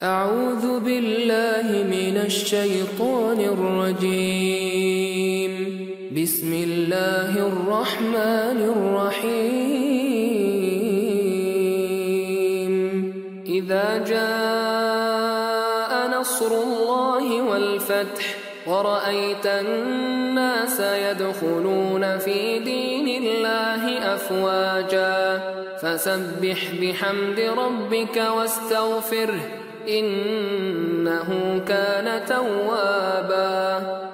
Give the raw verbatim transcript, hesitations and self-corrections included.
أعوذ بالله من الشيطان الرجيم. بسم الله الرحمن الرحيم. إذا جاء نصر الله والفتح ورأيت الناس يدخلون في دين الله أفواجا فسبح بحمد ربك واستغفره إنه كان توابا.